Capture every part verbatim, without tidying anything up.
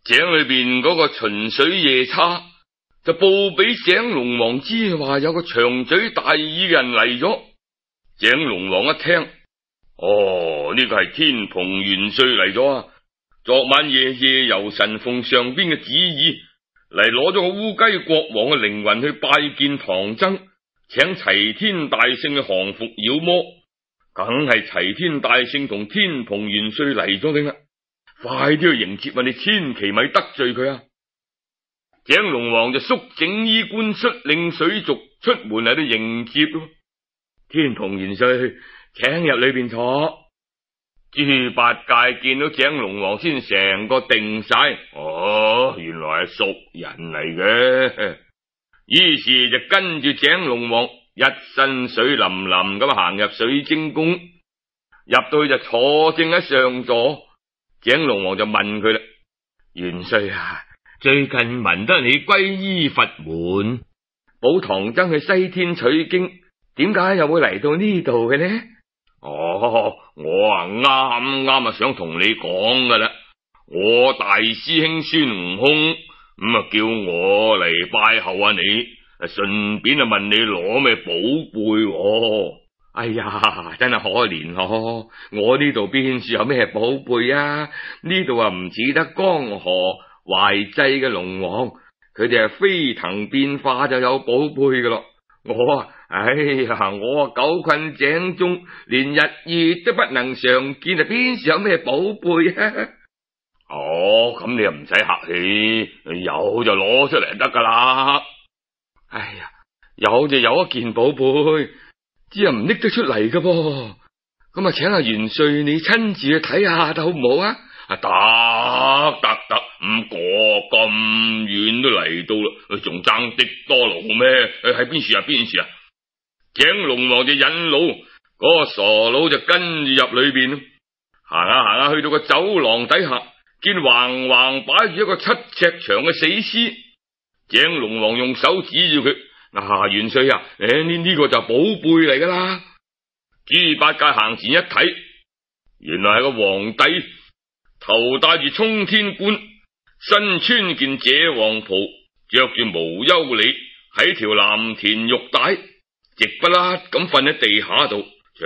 井裏邊嗰個巡水夜叉就報俾井龍王知，話有個長嘴大耳嘅人嚟咗。井龍王一聽，哦，呢個係天蓬元帥嚟咗啊！昨晚夜夜由神奉上邊嘅旨意嚟攞咗個烏雞國王嘅靈魂去拜見唐僧，請齊天大聖去降服妖魔。梗係齊天大聖同天蓬元帥嚟咗你啦，快啲去迎接啊！你千祈咪得罪佢啊！井龍王就肅整衣冠，率領水族出門嚟到迎接咯。天蓬元帥，請入裏邊坐。豬八戒見到井龍王先成個定晒，哦，原來係熟人嚟嘅。於是就跟住井龍王一身水淋淋咁行入水晶宮，入到去就坐正喺上座。井龍王就問佢啦：元帥啊，最近聞得你皈依佛門，保唐僧去西天取經，點解又會嚟到呢度嘅呢？哦，我啊啱啱啊想同你講噶啦，我大師兄孫悟空咁啊叫我嚟拜候下你，順便啊問你攞咩寶貝喎。哎呀，真係可憐咯！我呢度邊處有咩寶貝啊？呢度啊唔似得江河懷濟嘅龍王，佢哋係飛騰變化就有寶貝噶咯。我啊，哎呀，我啊久困井中，連日月都不能常見，啊邊處有咩寶貝啊？哦，咁你又唔使客氣，有就攞出嚟得噶啦。哎呀，有就有一件寶貝，只係唔拎得出嚟噶噃。咁啊，請阿元帥你親自去睇下，好唔好啊？啊，得得得，咁過咁遠都嚟到啦，仲爭的多路咩？喺邊處啊？邊處啊？井龍王就引路，嗰、那個傻佬就跟住入裏邊，行下行下去到個走廊底下，見橫橫擺住一個七尺長嘅死屍。井龍王用手指住佢：啊，元帥啊，誒呢呢個就寶貝嚟噶啦。豬八戒行前一睇，原來係個皇帝，頭戴住衝天冠，身穿件謝皇袍，着住無憂里，喺條藍田玉帶，直不甩咁瞓喺地下度。切，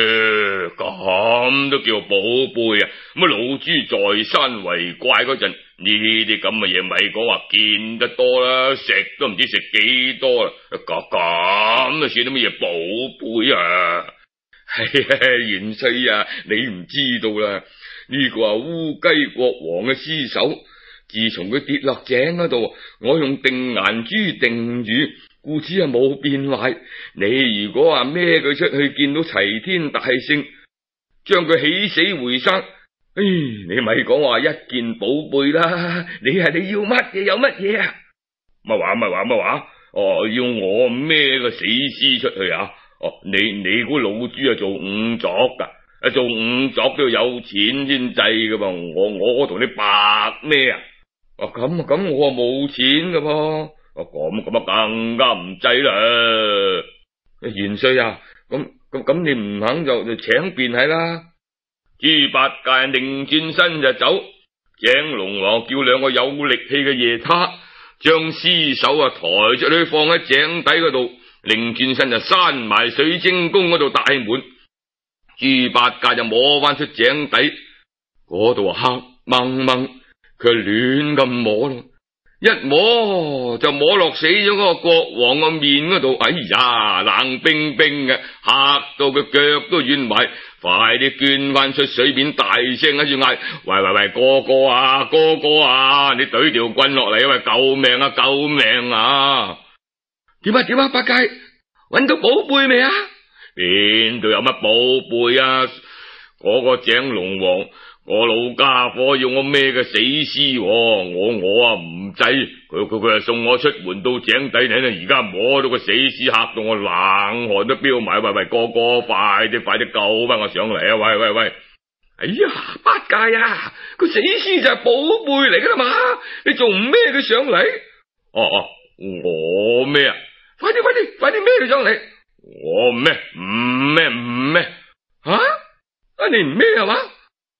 咁都叫寶貝啊！咁老豬在山為怪嗰陣，呢啲咁嘅嘢咪講話見得多啦，食都唔知食幾多啦，咁咁都算得乜嘢寶貝啊？元帥啊，你唔知道啦，呢個係烏雞國王嘅屍首，自從佢跌落井嗰度，我用定顏珠定住，故此係冇變壞。你如果話孭佢出去見到齊天大聖，將佢起死回生，唉，你咪講話一件寶貝啦。你係你要乜嘢有乜嘢啊？乜話乜話乜話？哦，要我孭個死屍出去啊？哦，你你估老豬啊做五作噶？啊做五作都要有錢先制噶噃。我我同你白咩啊？哦咁咁我啊冇錢噶噃。哦咁咁啊更加唔制啦。元帥啊，咁咁咁你唔肯就就請便係啦。豬八戒擰轉身就走。井龍王叫兩個有力氣嘅夜叉將屍首啊抬出去放喺井底嗰度，擰轉身就閂埋水晶宮嗰度大門。豬八戒就摸翻出井底，嗰度黑掹掹，佢亂咁摸咯，一摸就摸落死咗嗰個國王個面嗰度。哎呀，冷冰冰嘅，嚇到佢腳都軟埋，快啲捐翻出水面，大聲喺住嗌：喂喂喂，哥哥啊，哥哥啊，你懟條棍落嚟，喂，救命啊，救命啊！點啊點啊，八戒搵到寶貝未啊？邊度有乜寶貝啊？嗰、那個井龍王，我老家伙要我孭個死屍，我我啊唔制，佢佢佢啊送我出門到井底，你而家摸到個死屍，嚇到我冷汗都飆埋。喂喂，哥哥，快啲快啲救翻我上嚟啊！喂喂喂！哎呀，八戒啊，個死屍就係寶貝嚟噶啦嘛，你仲唔孭佢上嚟？哦哦，我孭啊！快啲快啲快啲孭佢上嚟！我唔孭唔孭唔孭吓？啊你唔孭係嘛？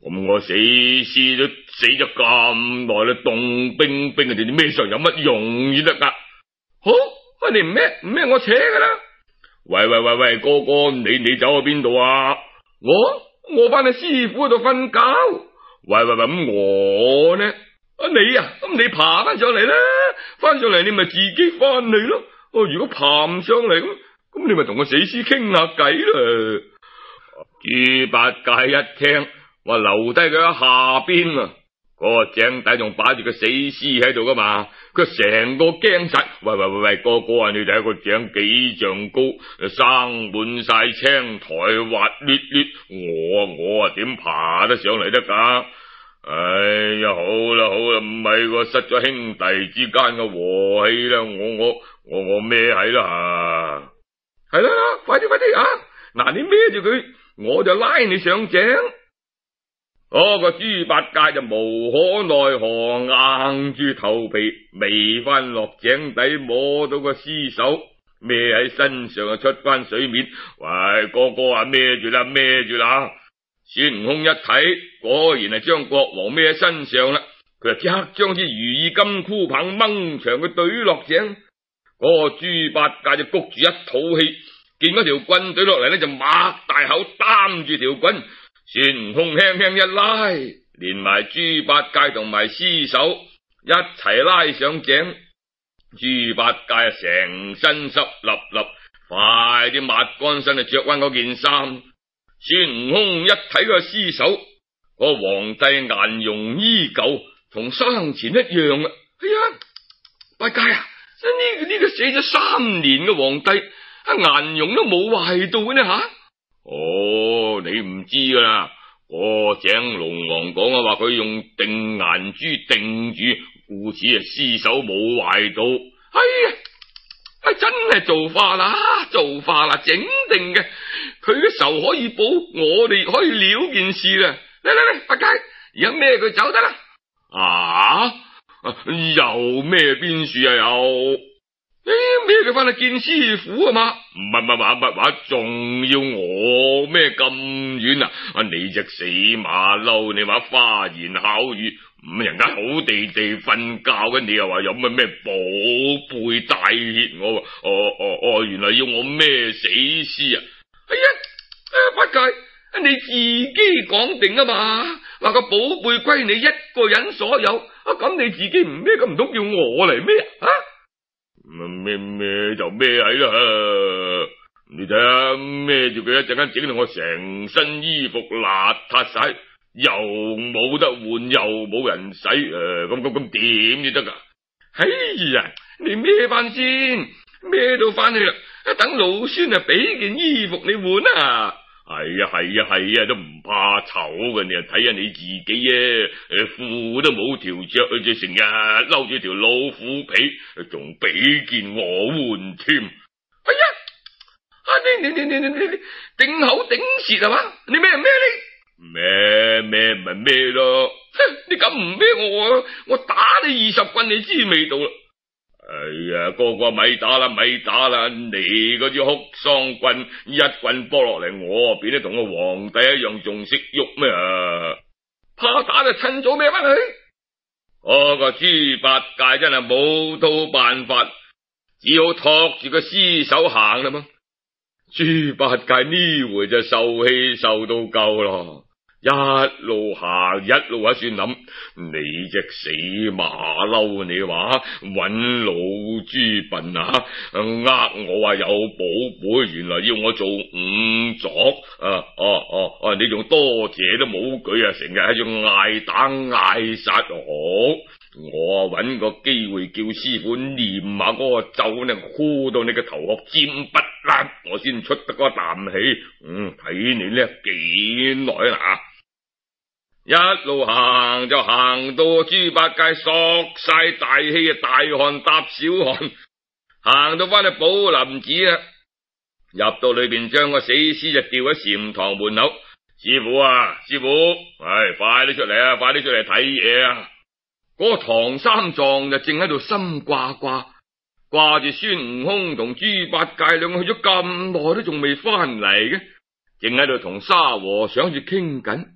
咁我死屍都死咗咁耐啦，凍冰冰，你哋孭上有乜用先得噶？好，你唔孭唔孭我扯噶啦！喂喂喂喂，哥哥，你你走去邊度啊？我我翻去師傅度瞓覺。喂喂喂，咁我呢？啊你啊，咁你爬翻上嚟啦，翻上嚟你咪自己翻嚟咯。哦，如果爬唔上嚟咁，咁你咪同個死屍傾下偈啦。豬八戒一聽，話留低佢喺下邊啊，嗰個井底仲擺住個死屍喺度噶嘛，佢成個驚晒。喂喂喂喂，哥哥啊，你睇個井幾丈高，生滿晒青苔，滑捋捋，我啊我啊點爬得上嚟得噶？哎呀，好啦好啦，唔係個失咗兄弟之間嘅和氣啦，我我我我孭喺啦，係啦，快啲快啲啊！嗱，你孭住佢，我就拉你上井。嗰個豬八戒就無可奈何，硬住頭皮未翻落井底，摸到個屍首孭喺身上啊，出翻水面。喂，哥哥啊，孭住啦孭住啦！孫悟空一睇，果然係將國王孭喺身上啦，佢就即刻將支如意金箍棒掹長佢懟落井。嗰、那個豬八戒就谷住一肚氣，見嗰條棍懟落嚟呢，就擘大口擔住條棍。孫悟空輕輕一拉，連埋豬八戒同埋屍首一齊拉上井。豬八戒啊，成身濕立立，快啲抹乾身啊，着翻嗰件衫。孫悟空一睇個屍首，個皇帝顏容依舊，同生前一樣啊！哎呀，八戒啊，呢、這個呢、這個死咗三年嘅皇帝，啊顏容都冇壞到嘅呢吓。哦，你唔知噶啦，個井龍王講啊，話佢用定顏珠定住，故此啊屍首冇壞到。哎呀！啊、真係造化啦，造化啦，整定嘅，佢嘅仇可以報，我哋可以了件事啦。嚟嚟嚟，八戒，而家孭佢走得啦。啊，又孭邊樹啊又？誒，孭佢翻去見師傅啊嘛？唔係唔係話唔係話，仲要我孭咁遠啊？啊，你隻死馬騮，你話花言巧語。咁人家好地地瞓覺嘅，你又話有乜咩寶貝帶挈我？哦哦哦，原來要我孭死屍啊！哎呀，八戒，你自己講定啊嘛，話個寶貝歸你一個人所有，啊咁你自己唔孭，咁唔通叫我嚟孭啊？孭孭就孭喺啦，你睇下孭住佢一陣間整到我成身衣服邋遢晒。又冇得換，又冇人洗，誒、呃，咁咁咁點至得噶？哎呀，你孭翻先，孭到翻去啦，等老孫啊俾件衣服你換啊！係啊係啊係啊，都唔怕醜嘅，你啊睇下你自己啊，誒褲都冇條着，就成日嬲住條老虎皮，仲俾件我換添。哎呀，啊你你你你你你頂口頂舌係嘛？你咩咩你？咩咩唔係咩咯？你咁唔咩我，我打你二十棍，你知味道啦！哎呀，哥哥咪打啦，咪打啦！你嗰支哭喪棍一棍波落嚟，我變得同個皇帝一樣，仲識喐咩啊？怕打就趁早孭翻去。嗰個豬八戒真係冇到辦法，只好托住個屍首行啦嘛。豬八戒呢回就受氣受到夠咯。一路行一路喺算諗，你隻死馬騮，你話搵老豬笨啊，呃我話有寶貝，原來要我做五左，啊哦哦哦，你仲多謝都冇句啊，成日喺度嗌打嗌殺，好，我搵個機會叫師傅念下嗰個咒，你呼到你個頭殼尖不甩，我先出得嗰啖氣。嗯，睇你叻幾耐啦！一路行就行到豬八戒索晒大氣啊，大汗搭小汗，行到翻去寶林寺啊，入到裏邊將個死屍就吊喺禪堂門口。師傅啊，師傅，唉，快啲出嚟啊，快啲出嚟睇嘢啊！嗰、那個唐三藏就正喺度心掛掛，掛住孫悟空同豬八戒兩個去咗咁耐都仲未翻嚟嘅，正喺度同沙和尚住傾緊。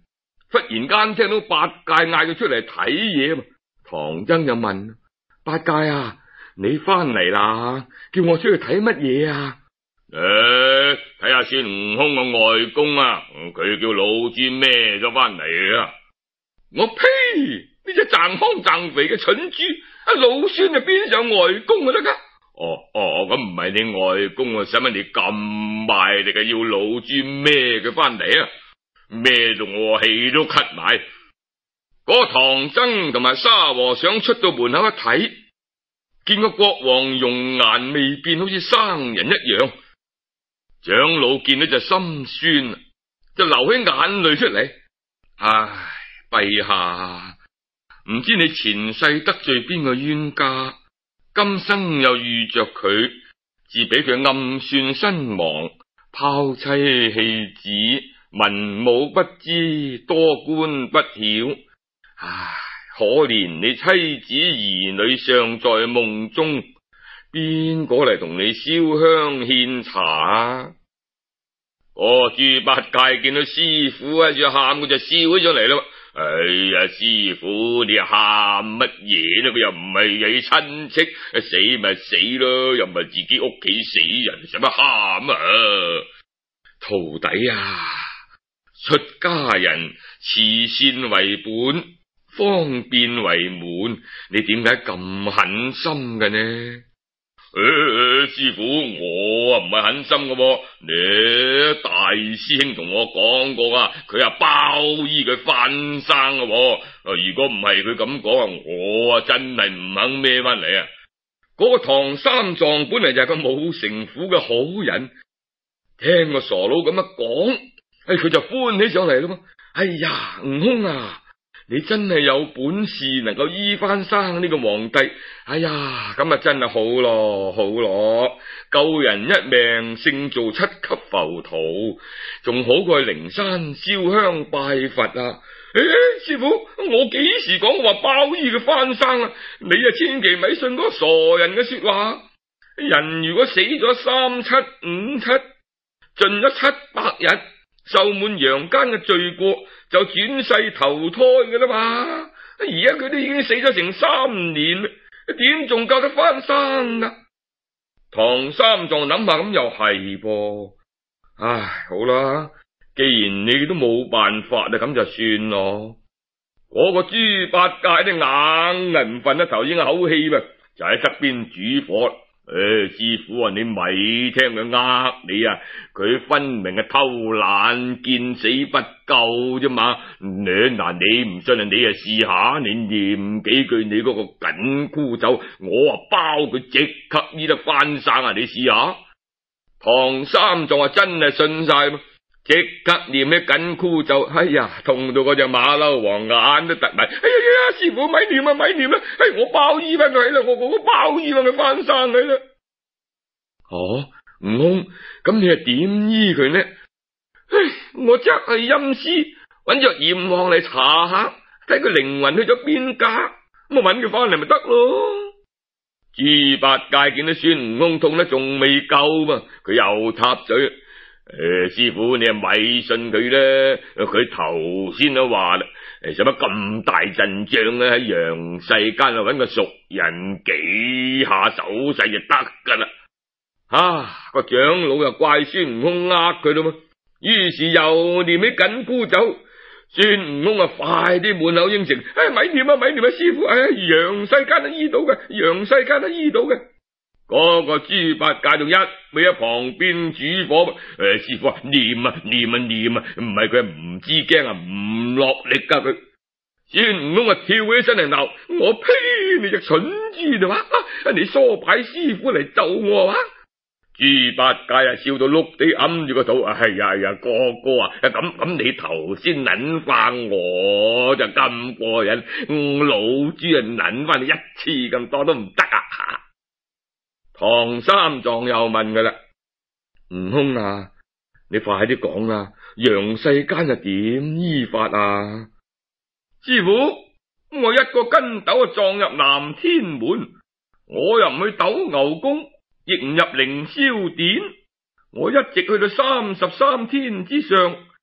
忽然間聽到八戒嗌佢出嚟睇嘢嘛，唐僧就問八戒啊，你翻嚟啦，叫我出去睇乜嘢啊？誒，睇下孫悟空個外公啊，佢叫老豬孭咗翻嚟啊！我呸！呢隻賺康賺肥嘅蠢豬，阿老孫就邊上外公就得噶？哦哦，咁唔係你外公啊，使乜你咁賣力嘅要老豬孭佢翻嚟啊？孭到我氣都咳埋。嗰個唐僧同埋沙和尚出到門口一睇，見個國王容顏未變，好似生人一樣。長老見到就心酸，就流起眼淚出嚟。唉，陛下，唔知你前世得罪邊個冤家，今生又遇着佢，自俾佢暗算身亡，拋妻棄子，文武不知，多官不曉。唉，可憐你妻子兒女尚在夢中，邊個嚟同你燒香獻茶啊？哦，豬八戒見到師傅喺度喊，佢就笑起上嚟啦。哎呀，師傅你喊乜嘢咧？佢又唔係你親戚，死咪死咯，又唔係自己屋企死人，使乜喊啊？徒弟啊，出家人慈善為本，方便為門，你點解咁狠心嘅呢？誒、欸，師傅，我啊唔係狠心嘅，你大師兄同我講過啊，佢啊包醫佢翻生嘅，如果唔係佢咁講啊，我啊真係唔肯孭翻嚟啊！嗰、那個唐三藏本嚟就係個武城府嘅好人，聽個傻佬咁樣講，哎，佢就歡喜上嚟咯。哎呀，悟空啊！你真係有本事能夠醫翻生呢個皇帝，哎呀，咁啊真係好咯，好咯，救人一命勝做七級浮屠，仲好過去靈山燒香拜佛啊！誒，師傅，我幾時講話包醫佢翻生啊？你啊千祈咪信嗰個傻人嘅說話。人如果死咗三七五七，盡咗七百日，受滿陽間嘅罪過，就轉世投胎㗎啦嘛。而家佢都已經死咗成三年，點仲夠得翻生啊？唐三藏諗下咁又係噃，唉，好啦，既然你都冇辦法啦，咁就算咯。嗰、那個豬八戒都硬係唔瞓得頭先嘅口氣嘛，就喺側邊煮火。誒、哎，師傅啊，你咪聽佢呃你啊！佢分明係偷懶，見死不救啫嘛！你嗱，你唔信啊，你啊試下，你念幾句你嗰個緊箍咒，我啊包佢即刻醫得翻生啊！你試下。唐三藏啊，真係信晒，即刻念起緊箍咒。哎呀，痛到嗰隻馬騮王眼都突埋。哎呀呀，師傅咪念啊，咪念啦！哎，我包醫翻佢啦，我我包醫翻佢翻生佢啦。哦，悟空，咁你係點醫佢呢？唉，我即係陰司，揾咗閻王嚟查下，睇佢靈魂去咗邊家，咁我揾佢翻嚟咪得咯。豬八戒見到孫悟空痛得仲未夠嘛，佢又插嘴：誒、呃，師傅你係咪信佢咧？佢頭先都話啦，誒，使乜咁大陣仗咧？喺陽世間啊，揾個熟人幾下手勢就得噶啦。啊！個長老又怪孫悟空呃佢咯，於是又念起緊箍咒。孫悟空啊，快啲滿口應承，唉、哎，咪念啊，咪念啊，師傅，唉、哎，陽世間都醫到嘅，陽世間都醫到嘅。嗰、那個豬八戒仲一味喺旁邊煮火，誒、哎，師傅啊，念啊，念啊，念啊，唔係佢唔知驚啊，唔落力噶佢。孫悟空啊，跳起身嚟鬧我，呸！你隻蠢豬啊，你唆擺師傅嚟咒我啊！豬八戒啊，笑到碌地揞住個肚，哎呀呀，哥哥啊，咁咁你頭先捻翻我就咁過癮，老豬啊捻翻你一次咁多都唔得啊！唐三藏又問佢啦：悟空啊，你快啲講啦，陽世間係點醫法啊？師傅，我一個筋斗啊撞入南天門，我又唔去斗牛宮，亦唔入凌霄殿，我一直去到三十三天之上，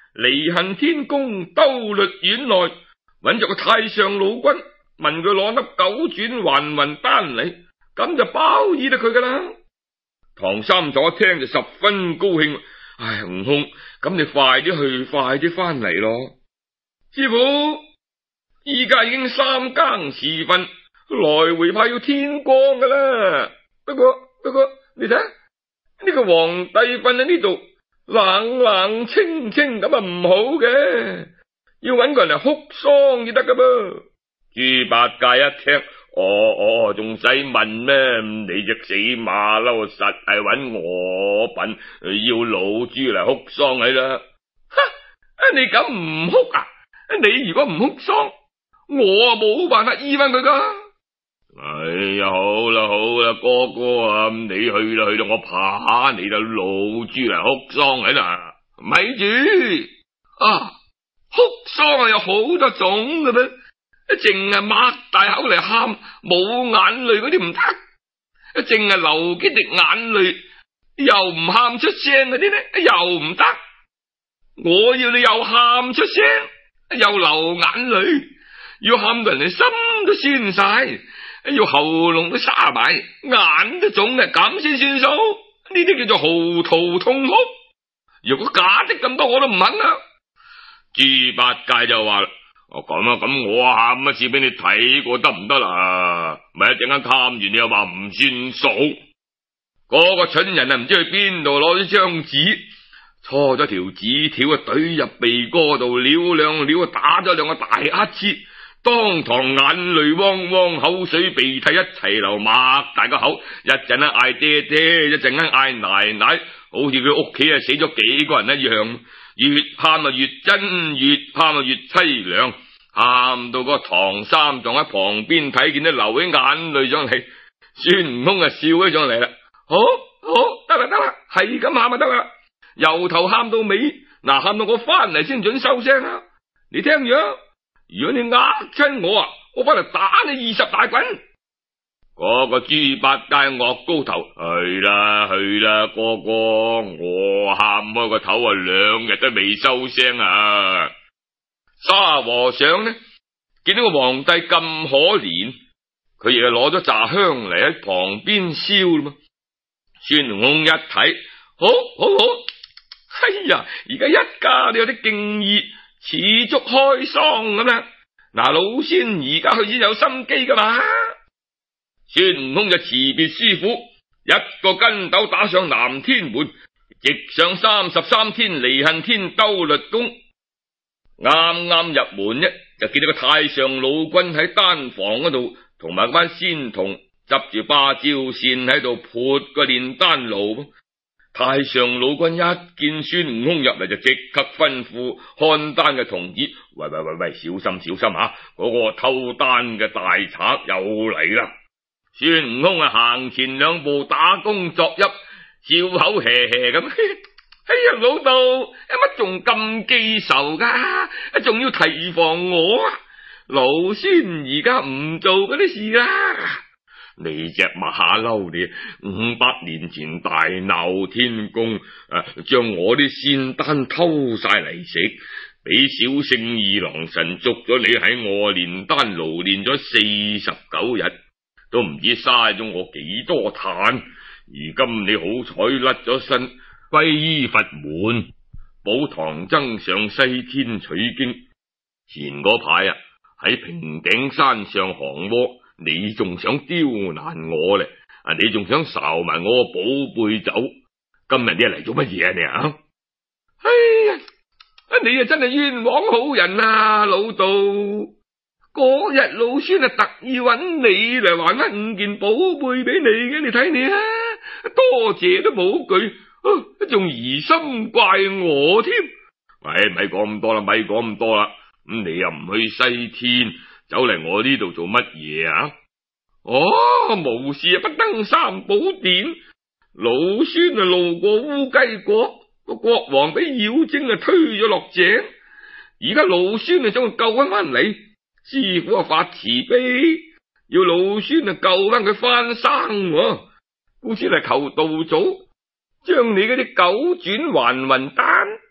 離恨天宮兜率院內，揾咗個太上老君，問佢攞粒九轉還魂丹嚟，咁就包醫得佢噶啦。唐三藏一聽就十分高興，唉，悟空，咁你快啲去，快啲翻嚟咯。師傅，依家已經三更時分，來回怕要天光噶啦。不過不過，你睇呢個皇帝瞓喺呢度，冷冷清清咁啊，唔好嘅，要揾個人嚟哭喪至得噶噃。豬八戒一聽，哦哦，仲使問咩？你隻死馬騮實係揾我笨，要老豬嚟哭喪你啦。哈！你咁唔哭啊？你如果唔哭喪，我啊冇辦法醫翻佢噶。哎呀，好啦好啦，哥哥啊，你去啦去啦，我怕你啦，老豬嚟哭喪喺啦。咪住啊！哭喪啊有好多種嘅咩？淨係擘大口嚟喊，冇眼淚嗰啲唔得；淨係流幾滴眼淚，又唔喊出聲嗰啲咧，又唔得。我要你又喊出聲，又流眼淚，要喊到人哋心都酸晒，要喉嚨都沙埋，眼都腫嘅，咁先算數。呢啲叫做嚎啕痛哭。如果假的咁多，我都唔肯啦。豬八戒就話啦：哦咁啊，咁我喊一次俾你睇過得唔得啦？咪一陣間喊完你又話唔算數。嗰個蠢人啊，唔知去邊度攞咗張紙，搓咗條紙條啊，懟入鼻哥度，撩兩撩啊，打咗兩個大乞嗤，當堂眼淚汪汪，口水鼻涕一齊流，擘大個口，一陣間嗌爹爹，一陣間嗌奶奶，好似佢屋企啊死咗幾個人一樣。越喊啊越真，越喊啊越淒涼，喊到個唐三藏喺旁邊睇見都流起眼淚上嚟。孫悟空啊笑起上嚟啦，好好得啦得啦，係咁喊就得啦，由頭喊到尾，嗱喊到我翻嚟先准收聲啊！你聽住啊，如果你呃親我啊，我翻嚟打你二十大棍。嗰個豬八戒惡高頭，去啦去啦，哥哥，我喊開個頭啊，兩日都未收聲啊！沙和尚呢，見到個皇帝咁可憐，佢亦係攞咗紮香嚟喺旁邊燒啦嘛。孫悟空一睇，好好好，哎呀，而家一家都有啲敬意，似足開喪咁啦。嗱，老仙而家佢先有心機噶嘛。孫悟空就辭別師傅，一個筋斗打上南天門，直上三十三天離恨天兜率宮。啱啱入門呢，就見到個太上老君喺丹房嗰度，同埋班仙童執住芭蕉扇喺度潑個煉丹爐。太上老君一見孫悟空入嚟，就即刻吩咐看丹嘅童子：喂喂喂喂，小心小心啊！嗰、那個偷丹嘅大賊又嚟啦！孫悟空啊，行前兩步，打躬作揖，笑口嘿嘿咁。哎呀，老道，乜仲咁記仇噶？仲要提防我啊？老孫而家唔做嗰啲事啦。你隻馬騮，你五百年前大鬧天宮，啊，將我啲仙丹偷晒嚟食，俾小聖二郎神捉咗你喺我煉丹爐煉咗四十九日。都唔知嘥咗我幾多炭，如今你好彩甩咗身，皈依佛門，保唐僧上西天取經。前嗰排啊，喺平頂山上降魔，你仲想刁難我咧？啊，你仲想睄埋我個寶貝走？今日你嚟做乜嘢啊你啊？哎呀，你啊真係冤枉好人啊，老道！嗰日老孫啊特意揾你嚟還翻五件寶貝俾你嘅，你睇你啊，多謝都冇句，仲疑心怪我添。喂，咪講咁多啦，咪講咁多啦。咁你又唔去西天，走嚟我呢度做乜嘢啊？哦，無事啊，不登三寶殿。老孫啊路過烏雞國，個國王俾妖精啊推咗落井，而家老孫啊想救翻翻嚟。師傅啊發慈悲，要老孫啊救翻佢翻生，故此嚟求道祖，將你嗰啲九轉還魂丹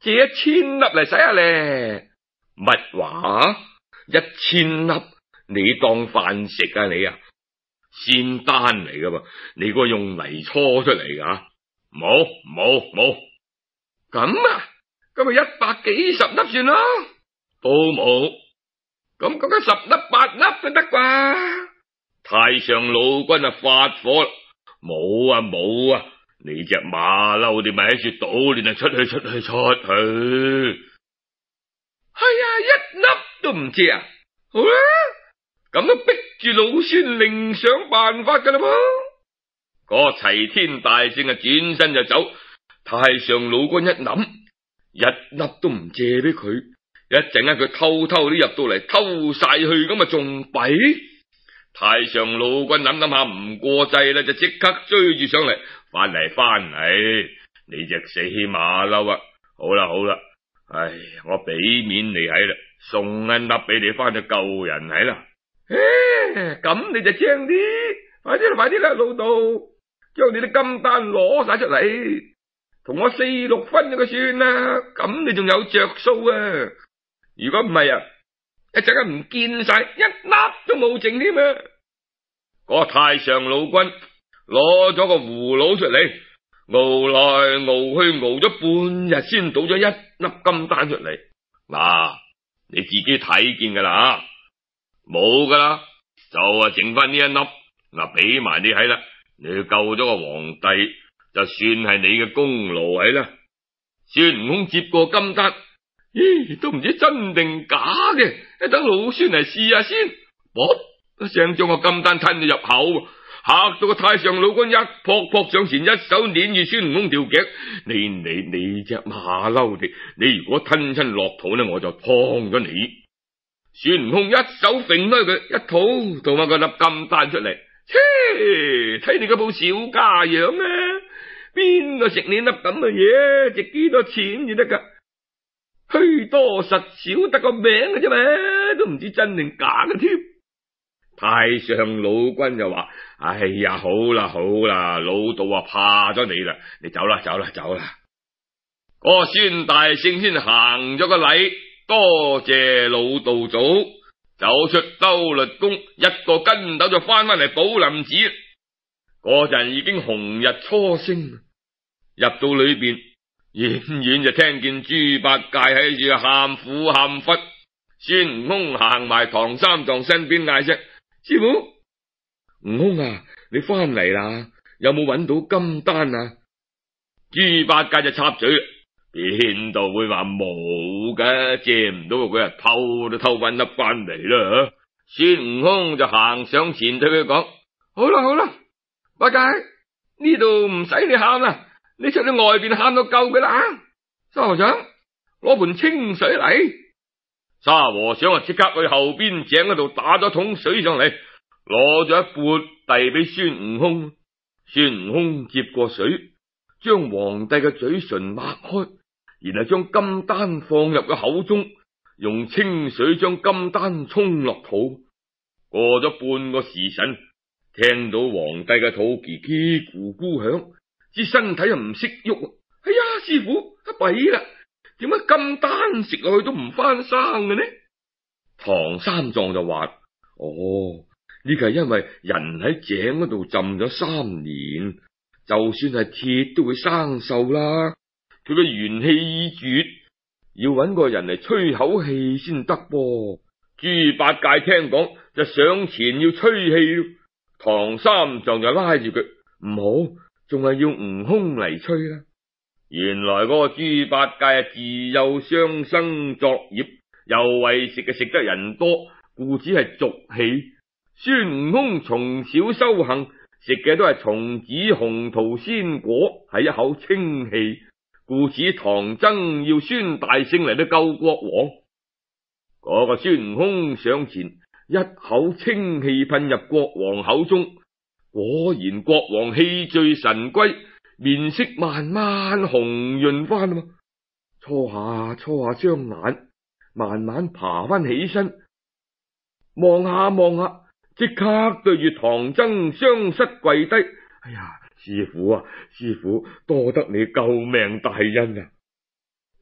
借一千粒嚟使下咧。乜話？一千粒？你當飯食啊你啊？仙丹嚟噶噃，你個用泥搓出嚟噶？冇冇冇。咁啊，咁咪一百幾十粒算咯。都冇。咁講緊十粒八粒都得啩？太上老君啊發火啦！冇啊冇啊！你隻馬騮，你咪喺處搗亂啊！出去出去出去！係啊，一粒都唔借啊！好啦，咁都逼住老孫另想辦法噶啦噃。嗰個齊天大聖啊轉身就走。太上老君一諗，一粒都唔借俾佢，一陣間佢偷偷啲入到嚟偷晒去，咁啊仲弊。太上老君諗諗下唔過制啦，就即刻追住上嚟，翻嚟翻嚟，你隻死馬騮啊！好啦好啦，唉，我俾面你喺啦，送一粒俾你翻去救人喺啦。誒，咁你就精啲，快啲啦快啲啦，老道，將你啲金丹攞晒出嚟，同我四六分咗佢算啦，咁你仲有着數啊！如果唔係啊，一陣間唔見晒，一粒都冇剩添啊！嗰個太上老君攞咗個葫蘆出嚟，熬來熬去，熬咗半日先倒咗一粒金丹出嚟。嗱、啊，你自己睇見噶啦，冇噶啦，就啊剩翻呢一粒，嗱俾埋你喺啦，你救咗個皇帝，就算係你嘅功勞喺啦。孫悟空接過金丹，咦，都唔知真定假嘅，一等老孫嚟試下先。啵一聲將個金丹吞咗入口，嚇到個太上老君一撲撲上前，一手捏住孫悟空條頸。你你你隻馬騮嘅，你如果吞親落肚呢，我就劏咗你。孫悟空一手揈開佢，一吐吐翻個粒金丹出嚟。切，睇你嗰部小家樣啊！邊個食你粒咁嘅嘢？值幾多錢至得噶？虛多實少得個名嘅啫嘛，都唔知真定假嘅添。太上老君就話：哎呀，好啦好啦，老道啊怕咗你啦，你走啦走啦走啦。嗰個孫大聖先行咗個禮，多謝老道祖，走出兜律宮，一個筋斗就翻翻嚟寶林寺。嗰陣已經紅日初升，入到裏邊，遠遠就聽見豬八戒喺住喊苦喊忽。孫悟空行埋唐三藏身邊嗌聲：師傅，悟空啊，你翻嚟啦，有冇揾到金丹啊？豬八戒就插嘴：邊度會話冇嘅，借唔到佢啊，偷都偷翻粒翻嚟啦。孫悟空就行上前對佢講：好啦好啦，八戒，呢度唔使你喊啦，你出去外邊喊到夠嘅啦。沙和尚，攞盆清水嚟。沙和尚啊，即刻去後邊井嗰度打咗桶水上嚟，攞咗一缽遞俾孫悟空。孫悟空接過水，將皇帝嘅嘴唇擘開，然後將金丹放入個口中，用清水將金丹沖落肚。過咗半個時辰，聽到皇帝嘅肚嘰嘰咕咕響，知身體又唔識喐。哎呀，師傅，弊啦！點解金丹食落去都唔翻生嘅呢？唐三藏就話：哦，呢個係因為人喺井嗰度浸咗三年，就算係鐵都會生鏽啦。佢嘅元氣已絕，要揾個人嚟吹口氣先得噃。豬八戒聽講就上前要吹氣，唐三藏就拉住佢：唔好，仲係要悟空嚟吹啦。原來嗰個豬八戒啊，自幼傷生作孽，又為食嘅食得人多，故此係俗氣。孫悟空從小修行，食嘅都係松子紅桃鮮果，係一口清氣，故此唐僧要孫大聖嚟到救國王。嗰個孫悟空上前，一口清氣噴入國王口中，果然國王氣聚神歸，面色慢慢紅潤翻啊！搓下搓下雙眼，慢慢爬翻起身，望下望下，即刻對住唐僧雙膝跪低。哎呀，師父啊，師父，多得你救命大恩啊！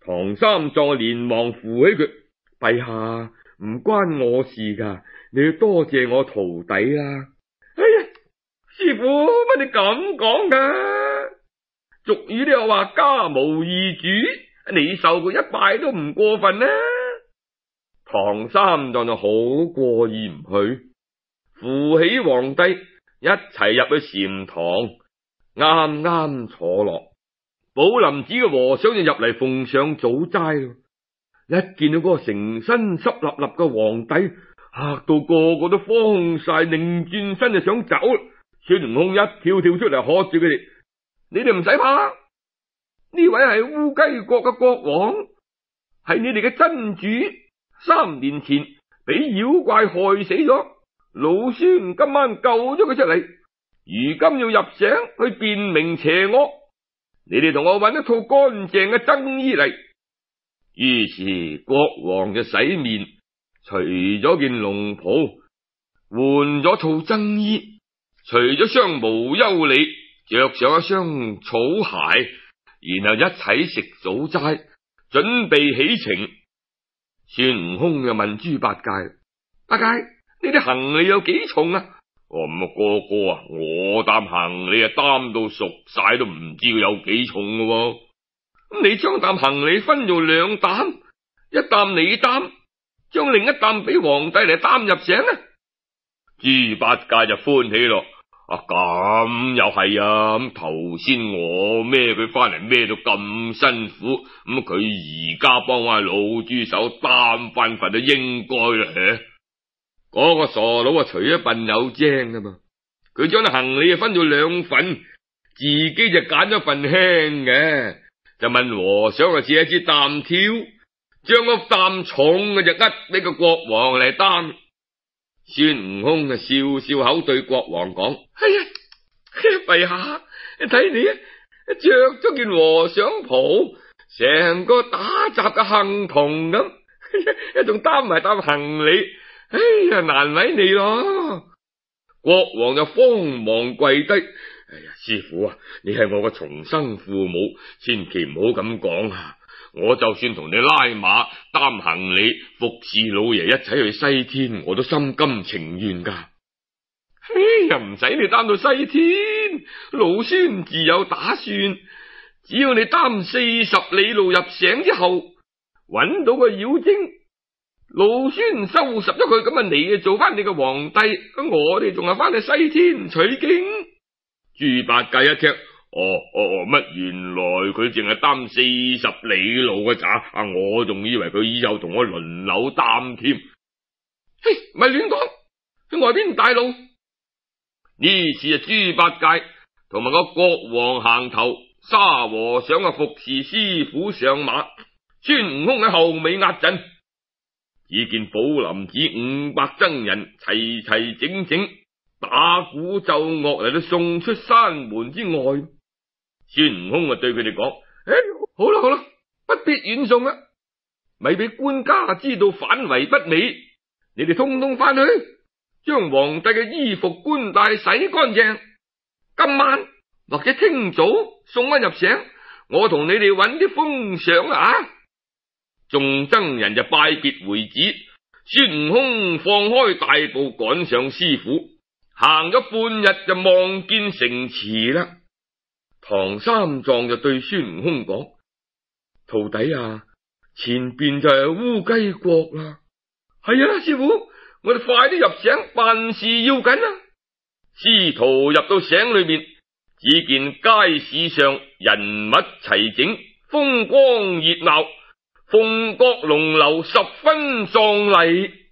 唐三藏連忙扶起佢，陛下唔關我事噶，你要多謝我徒弟啦。哎呀，師父乜你咁講噶？俗語都有話家無二主，你受佢一拜都唔過分啦。唐三藏就好過意唔去，扶起皇帝一齊入去禪堂，啱啱坐落，寶林寺嘅和尚就入嚟奉上早齋咯。一見到嗰個成身濕立立嘅皇帝，嚇到個個都慌晒，擰轉身就想走。孫悟空一跳跳出嚟喝住佢哋：你哋唔使怕，呢位係烏雞國嘅國王，係你哋嘅真主。三年前俾妖怪害死咗，老孫今晚救咗佢出嚟，如今要入城去辨明邪惡，你哋同我揾一套乾淨嘅僧衣嚟。於是國王就洗面，除咗件龍袍，換咗套僧衣，除咗雙無憂里，着上一雙草鞋，然後一齊食早齋，準備起程。孫悟空又問豬八戒：八戒，呢啲行李有幾重啊？哦，咁啊，哥哥啊，我擔行李啊擔到熟晒都唔知佢有幾重噶喎。咁你將擔行李分做兩擔，一擔你擔，將另一擔俾皇帝嚟擔入城啊！豬八戒就歡喜咯。啊，咁又係啊！咁頭先我孭佢翻嚟孭到咁辛苦，咁佢而家幫我老豬手擔翻份都應該啦。嗰個傻佬啊，除咗笨有精啊嘛，佢將啲行李啊分咗兩份，自己就揀咗份輕嘅，就問和尚啊借一支擔挑，將個擔重嘅就呃俾個國王嚟擔。孫悟空啊笑笑口對國王講：哎呀，陛下，你睇你啊，着咗件和尚袍，成個打雜嘅行童咁，一仲擔埋擔行李，哎呀，難為你咯。國王就慌忙跪低：哎呀，師父啊，你係我嘅重生父母，千祈唔好咁講啊！我就算同你拉馬擔行李，服侍老爺一齊去西天，我都心甘情願噶。哎呀，唔使你擔到西天，老孫自有打算。只要你擔四十里路入城之後，揾到個妖精，老孫收拾咗佢，咁啊你啊做翻你嘅皇帝，咁我哋仲係翻去西天取經。豬八戒一聽，哦哦哦，乜原來佢淨係擔四十里路嘅咋？啊，我仲以為佢以後同我輪流擔添。嘿，咪亂講，去外邊大路。呢次啊，豬八戒同埋個國王行頭，沙和尚啊服侍師傅上馬，孫悟空喺後尾壓陣。只見寶林寺五百僧人齊齊整整打鼓奏樂嚟到送出山門之外。孫悟空啊對佢哋講：誒、哎，好啦好啦，不必遠送啦，咪俾官家知道反為不美。你哋通通翻去，將皇帝嘅衣服冠帶洗乾淨，今晚或者聽早送翻入城，我同你哋揾啲封賞啊！眾僧人就拜別回寺，孫悟空放開大步趕上師傅，行咗半日就望見城池啦。唐三藏就對孫悟空講：徒弟啊，前邊就係烏雞國啦。係啊，師傅，我哋快啲入城辦事要緊啊！師徒入到城裏面，只見街市上人物齊整，風光熱鬧，鳳閣龍樓十分壯麗。